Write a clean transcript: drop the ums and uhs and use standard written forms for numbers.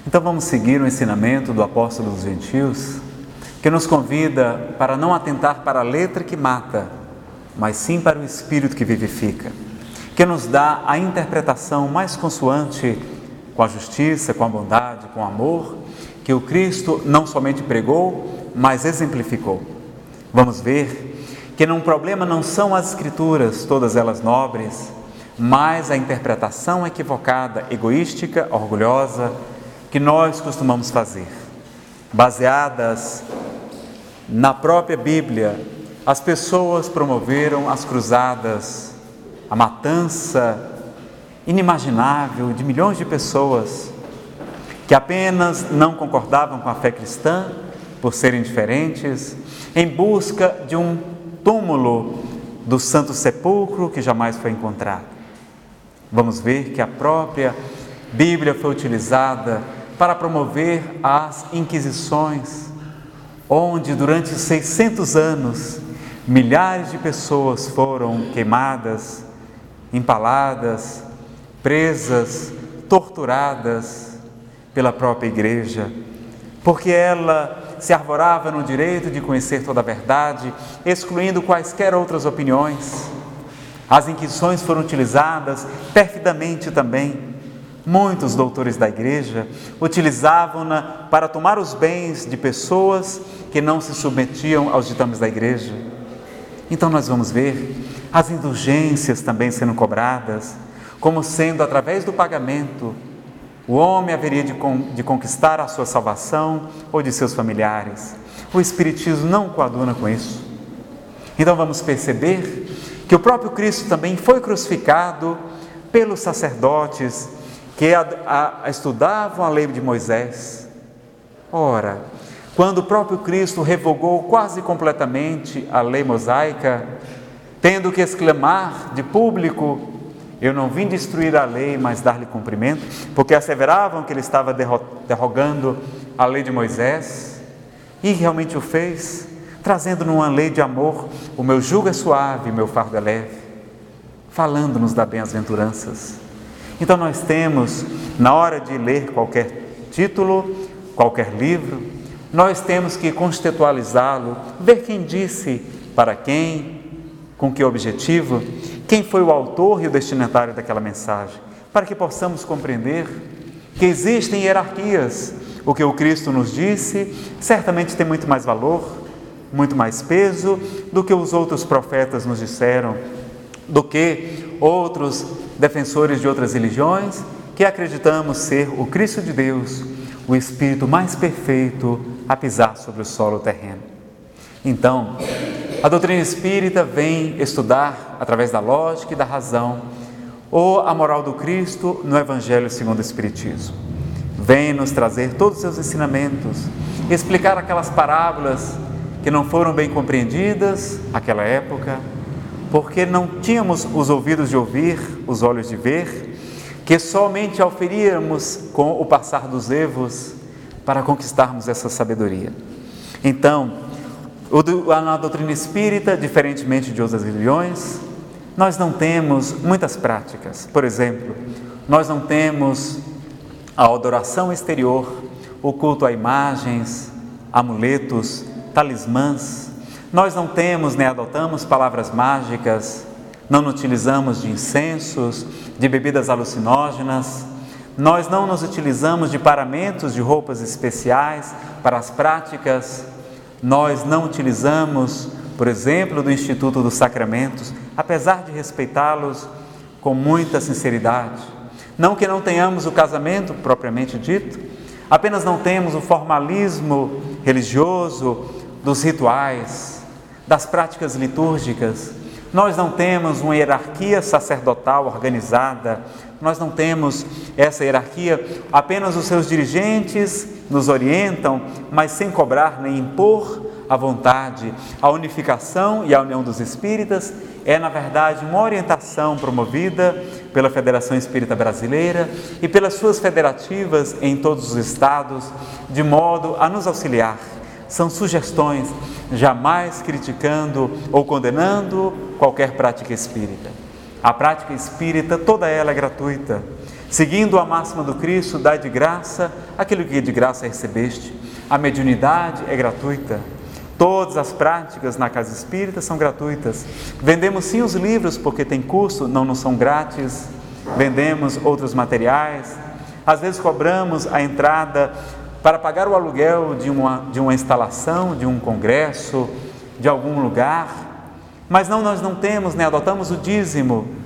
Então vamos seguir o ensinamento do apóstolo dos gentios, que nos convida para não atentar para a letra que mata, mas sim para o espírito que vivifica, que nos dá a interpretação mais consoante com a justiça, com a bondade, com o amor, que o Cristo não somente pregou, mas exemplificou. Vamos ver que um problema não são as escrituras, todas elas nobres, mas a interpretação equivocada, egoística, orgulhosa, que nós costumamos fazer. Baseadas na própria Bíblia, as pessoas promoveram as cruzadas, a matança inimaginável de milhões de pessoas que apenas não concordavam com a fé cristã por serem diferentes, em busca de um túmulo do Santo Sepulcro que jamais foi encontrado. Vamos ver que a própria Bíblia foi utilizada para promover as inquisições, onde durante 600 anos milhares de pessoas foram queimadas, empaladas, presas, torturadas pela própria igreja, porque ela se arvorava no direito de conhecer toda a verdade, excluindo quaisquer outras opiniões. As inquisições foram utilizadas perfidamente também. Muitos doutores da igreja utilizavam-na para tomar os bens de pessoas que não se submetiam aos ditames da igreja. Então nós vamos ver as indulgências também sendo cobradas, como sendo através do pagamento o homem haveria de conquistar a sua salvação ou de seus familiares. O Espiritismo não coaduna com isso. Então vamos perceber que o próprio Cristo também foi crucificado pelos sacerdotes que estudavam a lei de Moisés. Ora, quando o próprio Cristo revogou quase completamente a lei mosaica, tendo que exclamar de público: eu não vim destruir a lei, mas dar-lhe cumprimento, porque asseveravam que ele estava derrogando a lei de Moisés, e realmente o fez, trazendo numa lei de amor: o meu jugo é suave, o meu fardo é leve, falando-nos das bem-aventuranças. Então nós temos, na hora de ler qualquer título, qualquer livro, nós temos que contextualizá-lo, ver quem disse, para quem, com que objetivo, quem foi o autor e o destinatário daquela mensagem, para que possamos compreender que existem hierarquias. O que o Cristo nos disse certamente tem muito mais valor, muito mais peso do que os outros profetas nos disseram, do que outros defensores de outras religiões que acreditamos ser o Cristo de Deus, o Espírito mais perfeito a pisar sobre o solo terreno. Então, a doutrina espírita vem estudar, através da lógica e da razão, a moral do Cristo no Evangelho segundo o Espiritismo. Vem nos trazer todos os seus ensinamentos, explicar aquelas parábolas que não foram bem compreendidas naquela época, porque não tínhamos os ouvidos de ouvir, os olhos de ver, que somente auferíamos com o passar dos evos para conquistarmos essa sabedoria. Então, na doutrina espírita, diferentemente de outras religiões, nós não temos muitas práticas. Por exemplo, nós não temos a adoração exterior, o culto a imagens, amuletos, talismãs. Nós não temos nem adotamos palavras mágicas, não utilizamos de incensos, de bebidas alucinógenas. Nós não nos utilizamos de paramentos, de roupas especiais para as práticas. Nós não utilizamos, por exemplo, do Instituto dos Sacramentos, apesar de respeitá-los com muita sinceridade. Não que não tenhamos o casamento propriamente dito, apenas não temos o formalismo religioso dos rituais, das práticas litúrgicas. Nós não temos uma hierarquia sacerdotal organizada, nós não temos essa hierarquia, apenas os seus dirigentes nos orientam, mas sem cobrar nem impor a vontade. A unificação e a união dos espíritas é, na verdade, uma orientação promovida pela Federação Espírita Brasileira e pelas suas federativas em todos os estados, de modo a nos auxiliar. São sugestões, jamais criticando ou condenando qualquer prática espírita. A prática espírita, toda ela é gratuita. Seguindo a máxima do Cristo, dai de graça aquilo que de graça recebeste. A mediunidade é gratuita. Todas as práticas na casa espírita são gratuitas. Vendemos sim os livros porque tem custo, não nos são grátis. Vendemos outros materiais. Às vezes cobramos a entrada para pagar o aluguel de uma instalação, de um congresso, de algum lugar. Mas nós não temos, adotamos o dízimo